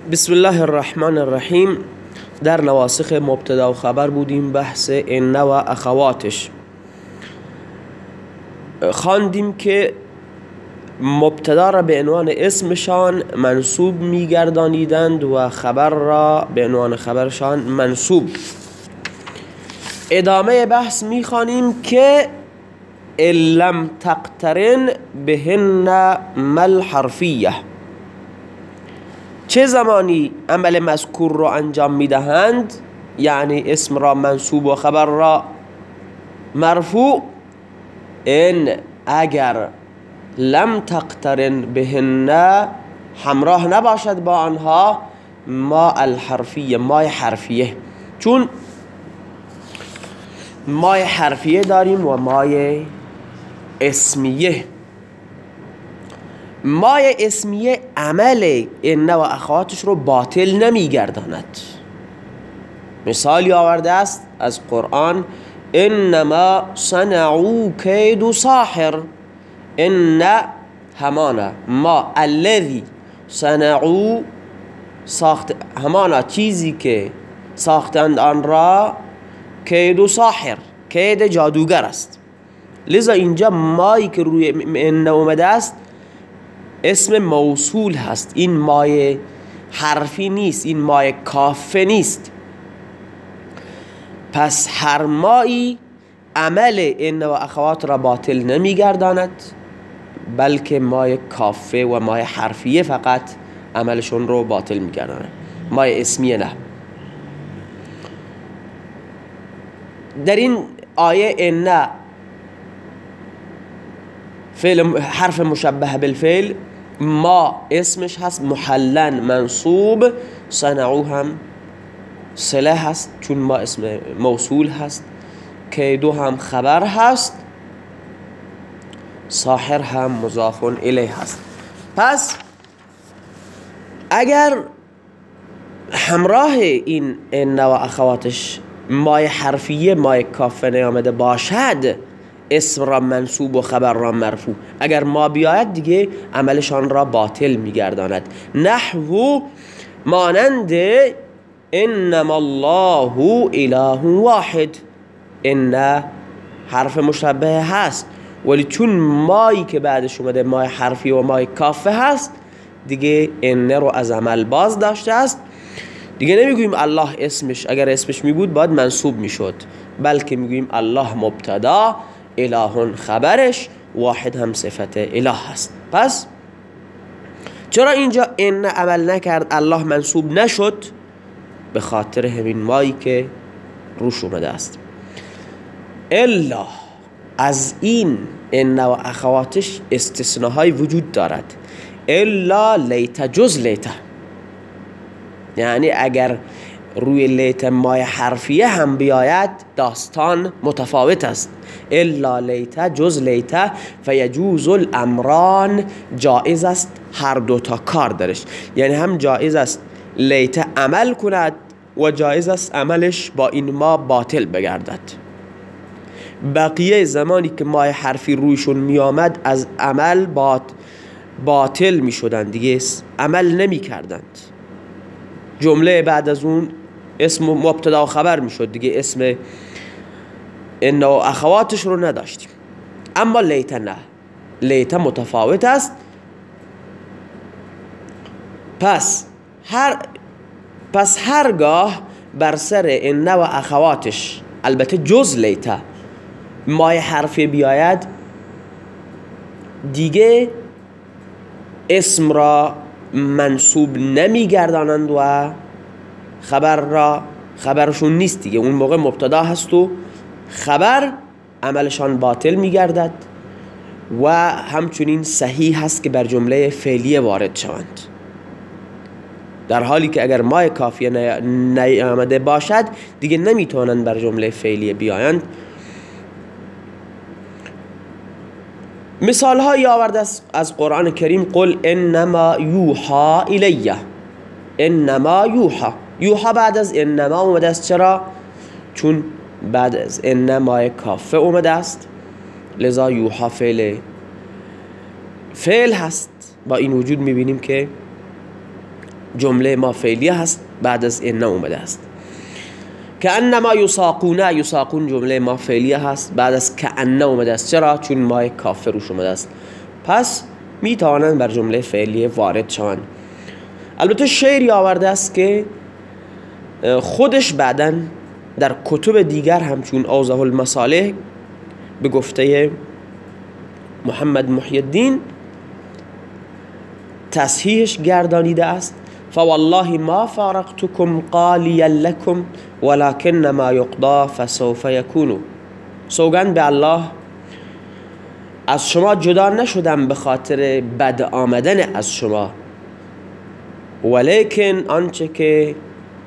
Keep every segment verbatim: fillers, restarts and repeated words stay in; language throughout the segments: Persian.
بسم الله الرحمن الرحیم. در نواسخ مبتدا و خبر بودیم، بحث ان و اخواتش خواندیم که مبتدا را به عنوان اسمشان منصوب میگردانیدند و خبر را به عنوان خبرشان منصوب. ادامه بحث میخوانیم که ان لم تقترن بهن مل حرفیه، چه زمانی عمل مذکور را انجام میدهند، یعنی اسم را منصوب و خبر را مرفوع، ان اگر لم تقترن بهن همراه نباشد با آنها ما الحرفیه، مای حرفیه، چون مای حرفیه داریم و مای اسمیه. مای اسمیه عمل ان و اخواتش رو باطل نمیگرداند. مثالی آورده است از قرآن: انما صنعوا کید ساحر. ان همانا ما الذی صنعوا ساخت، همانا چیزی که ساختند آن را، کید ساحر، کید جادوگر است. لذا اینجا مایی که روی ان اومده است اسم موصول هست، این مای حرفی نیست، این مای کافه نیست. پس هر مایی عمل ان و اخوات را باطل نمیگرداند، بلکه مای کافه و مای حرفیه فقط عملشون رو باطل میگرداند، مای اسمیه نه. در این آیه ان فعل حرف مشبه بالفعل، ما اسمش هست محلن منصوب، صنعو هم صله هست چون ما اسم موصول هست، کیدو هم خبر هست، ساحر هم مضاف الیه هست. پس اگر همراه این ان و اخواتش مای حرفیه، مای کافه نیامده باشد، اسم را منصوب و خبر را مرفوع، اگر ما بیاید دیگه عملشان را باطل میگرداند. نحو مانند انما الله اله واحد، ان حرف مشبه هست ولی چون مایی که بعدش اومده مای حرفی و مای کافه هست دیگه ان رو از عمل باز داشته است. دیگه نمیگوییم الله اسمش، اگر اسمش میبود باید منصوب میشد، بلکه میگوییم الله مبتدا، اله خبرش، واحد هم صفت اله هست. پس چرا اینجا ان عمل نکرد، الله منصوب نشد؟ به خاطر همین مایی که روش اومده است. الا از این ان و اخواتش استثناهای وجود دارد. الا لیت، جز لیت، یعنی اگر روی لیت مای حرفیه هم بیاید داستان متفاوت است. الا لیت، جز لیت، فیجوز الامران، جائز است هر دوتا کار درش، یعنی هم جائز است لیت عمل کند و جائز است عملش با این ما باطل بگردد. بقیه زمانی که مای حرفی رویشون می آمد از عمل باطل می شدند، دیگه عمل نمی کردند. جمله بعد از اون اسم مبتدا و خبر می شد، دیگه اسم ان و اخواتش رو نداشتیم. اما لیت نه، لیت متفاوت است. پس هر پس هرگاه بر سر ان و اخواتش، البته جز لیت، مای حرفی بیاید دیگه اسم را منصوب نمیگردانند و خبر را خبرشون نیست دیگه، اون موقع مبتدا هست و خبر عملشان باطل میگردد و همچنین صحیح هست که بر جمله فعلیه وارد شوند، در حالی که اگر مای کافیه نیامده باشد دیگه نمیتونند بر جمله فعلیه بیایند. مثال هایی آورده از قرآن کریم: قل انما یوحا الیه، انما یوحا، یوحا بعد از انما اومده است. چرا؟ چون بعد از انما کافه اومده است، لذا یوحا فعل فعل هست. با این وجود میبینیم که جمله ما فعلیه هست بعد از ان اومده است. کأنما یساقون، یساقون جمله ما فعلیه هست بعد از کأن اومده است. چرا؟ چون ما کافر روش اومده است. پس می توانند بر جمله فعلیه وارد شوند. البته شعری آورده است که خودش بعداً در کتب دیگر همچون اوضح المصالح به گفته محمد محی الدین تصحیحش گردانیده است. فوالله ما فارقتكم قاليا لكم ولكن ما يقضى فسوف يكون. سوگند به الله از شما جدا نشدم به خاطر بد آمدن از شما، ولیکن آنچه که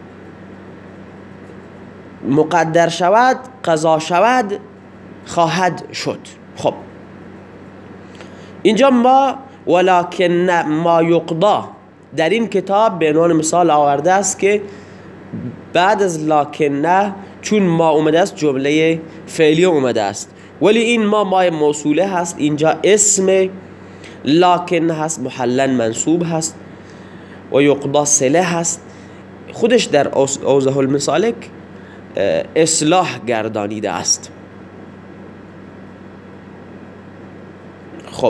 مقدر شود قضا شود خواهد شد. خب اینجا ما ولکن ما یقضا در این کتاب به عنوان مثال آورده است که بعد از لکن چون ما اومده است جمله فعلی اومده است، ولی این ما ما موصوله هست، اینجا اسم لکن هست، محلن منصوب هست و یقضا صله هست. خودش در اوضح المسالک اصلاح گردانیده است. خب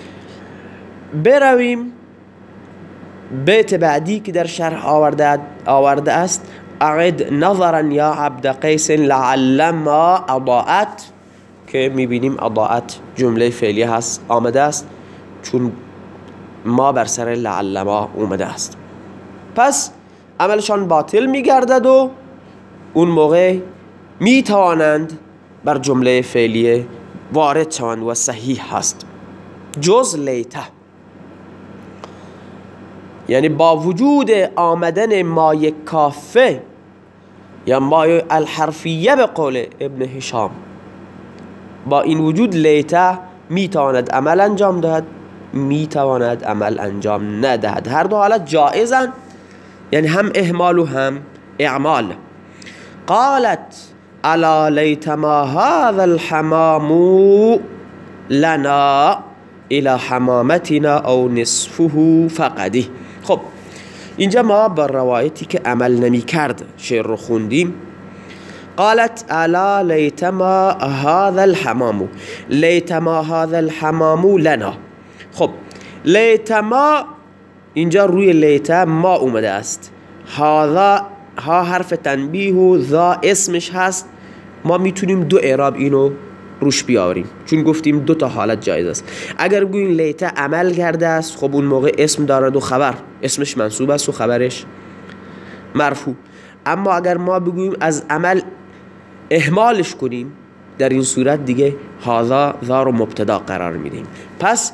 برویم بیت بعدی که در شرح آورده, آورده است. اعد نظرا یا عبد قیس لعل ما اضاءت، که میبینیم اضاءت جمله فعلی هست آمده است چون ما بر سر لعل ما اومده است. پس عملشان باطل میگردد و اون موقع میتوانند بر جمله فعلیه وارد شوند و صحیح هست. جز لیته، یعنی با وجود آمدن مای کافه یا مای الحرفیه به قول ابن هشام، با این وجود لیته میتواند عمل انجام دهد، میتواند عمل انجام ندهد. هر دو حالت جائزن، یعنی هم اهمال و هم اعمال. قالت الا لیت ما هذا الحمام لنا الى حمامتنا او نصفه فقده. خب اینجا ما بر روایتی که عمل نمی کرد شعر رو خوندیم. قالت الا لیت ما هذا الحمام، لیت ما هذا الحمام لنا. خب لیت ما اینجا روی لیت ما اومده است، هذا ها حرف تنبیه و ذا اسمش هست. ما میتونیم دو اعراب اینو روش بیاریم چون گفتیم دو تا حالت جایز است. اگر بگوییم لیته عمل کرده است، خب اون موقع اسم دارد و خبر، اسمش منصوب است و خبرش مرفوع. اما اگر ما بگوییم از عمل اهمالش کنیم، در این صورت دیگه هذا ذا رو مبتدا قرار میدیم. پس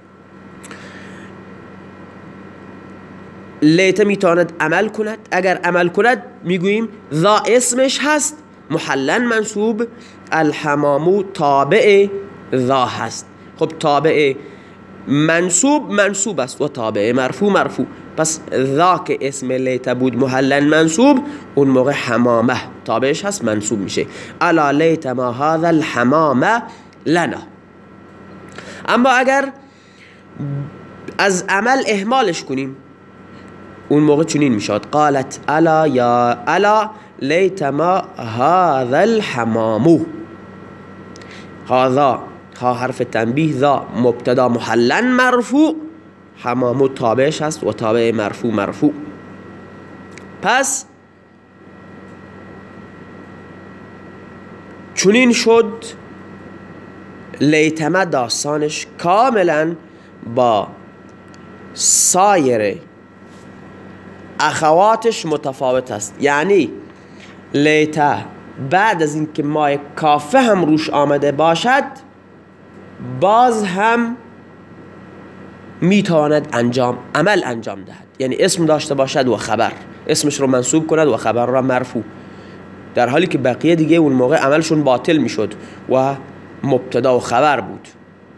لیته میتواند عمل کند، اگر عمل کند میگوییم ذا اسمش هست محلن منصوب، الحمامو تابع ذا هست. خب تابع منصوب منصوب است و تابع مرفوع مرفوع. پس ذا که اسم لیت بود محلن منصوب، اون موقع حمامه تابعش هست منصوب میشه. الا لیت ما هذا الحمام لنا. اما اگر از عمل اهمالش کنیم، اون موقع چنین میشد قالت الا یا الا لیت ما هذا الحمام. هذا ها حرف تنبیه، ذا مبتدا محلن مرفوع، حمام تابعش هست و تابع مرفوع مرفوع. پس چنین شد لیتمه داستانش کاملا با سایر اخواتش متفاوت است. یعنی لیته بعد از اینکه مای کافه هم روش آمده باشد، باز هم میتواند انجام عمل انجام دهد. یعنی اسم داشته باشد و خبر، اسمش رو منصوب کند و خبر را مرفوع، در حالی که بقیه دیگه اون موقع عملشون باطل میشد و مبتدا و خبر بود.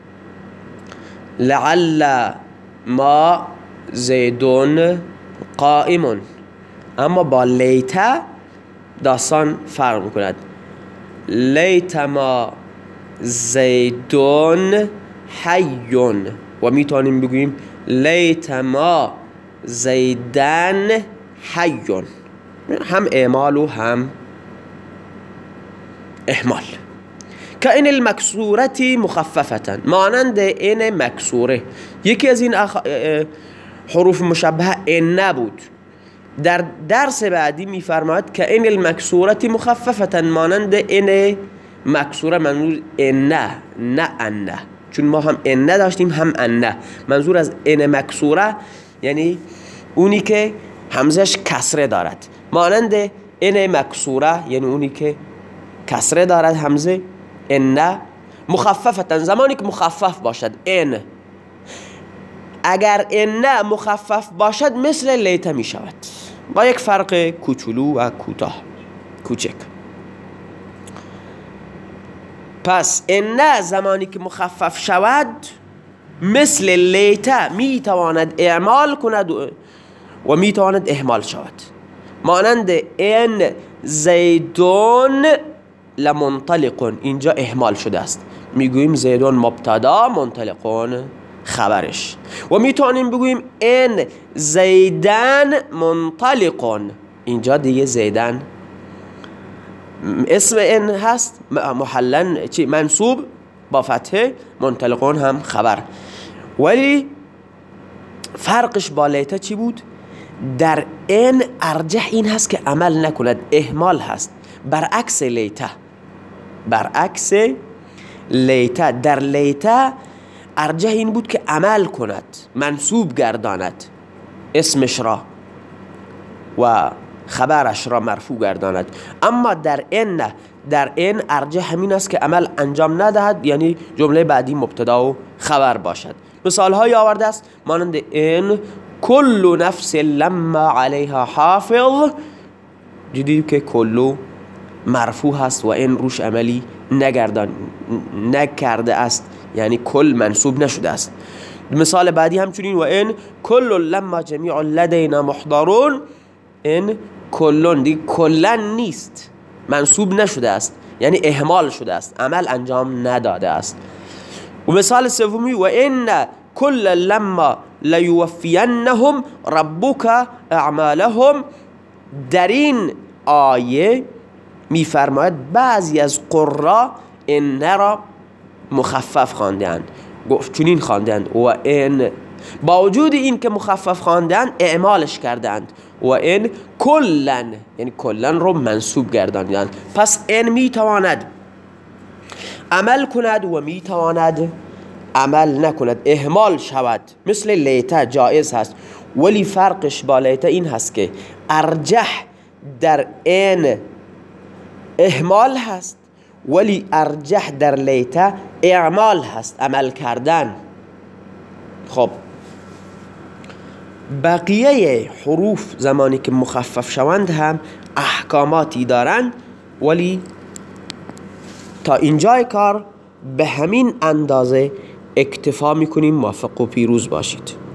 لعل ما زیدون قائمون. اما با لیته داستان فرق میکند. لیت ما زیدون حیون، و میتونیم بگوییم لیت ما زیدن حیون، هم اعمال و هم اهمال. که این المکسورتی مخففتن، مانند این مکسوره. یکی از این اخ... حروف مشبهه این نبود. در درس بعدی میفرماید که این المکسورتی مخففتن، مانند این مکسوره. منظور این نه نه ان، چون ما هم این داشتیم هم ان. منظور از این مکسوره یعنی اونی که همزش کسره دارد، مانند این مکسوره یعنی اونی که کسره دارد همزه. این مخففتن، زمانی که مخفف باشد. این اگر این مخفف باشد مثل لیته می شود، با یک فرق کوچولو و کوتاه کوچک. پس این زمانی که مخفف شود مثل لیته می تواند اعمال کند و می تواند اهمال شود، مانند این زیدون لمنطلقون. اینجا اهمال شده است، میگوییم زیدون مبتدا، منطلقون خبرش. و میتونیم بگوییم این زیدن منطلقون، اینجا دیگه زیدن اسم این هست محلن چی منصوب با فتحه، منطلقون هم خبر. ولی فرقش با لیته چی بود؟ در این ارجح این هست که عمل نکند، اهمال هست، برعکس لیته. برعکس لیته، در لیته ارجح این بود که عمل کند، منصوب گرداند اسمش را و خبرش را مرفوع گرداند. اما در این نه، در این ارجح همین است که عمل انجام ندهد، یعنی جمله بعدی مبتدا و خبر باشد. مثال های آورده است مانند این کل نفس لما علیها حافظ. دیدید که کلو مرفوع هست و این روش عملی نگردان نکرده است، یعنی کل منصوب نشده است. مثال بعدی همچنین و این کل لما جمیع لدینا محضرون. این کلون دیگه کلن نیست، منصوب نشده است، یعنی اهمال شده است، عمل انجام نداده است. و مثال سومی و این کل لما لیوفینهم ربک اعمالهم. در این آیه میفرماید بعضی از قرا این را مخفف خواندند، گفت چنین خواندند و این با وجود این که مخفف خواندند اعمالش کردند و این کلن یعنی کلن رو منصوب گرداندند. پس این میتواند عمل کند و میتواند عمل نکند، اهمال شود، مثل لیته جایز هست. ولی فرقش با لیته این هست که ارجح در این اهمال هست، ولی ارجح در لیته اعمال هست، عمل کردن. خب بقیه حروف زمانی که مخفف شوند هم احکاماتی دارند، ولی تا اینجای کار به همین اندازه اکتفا میکنیم. موفق و پیروز باشید.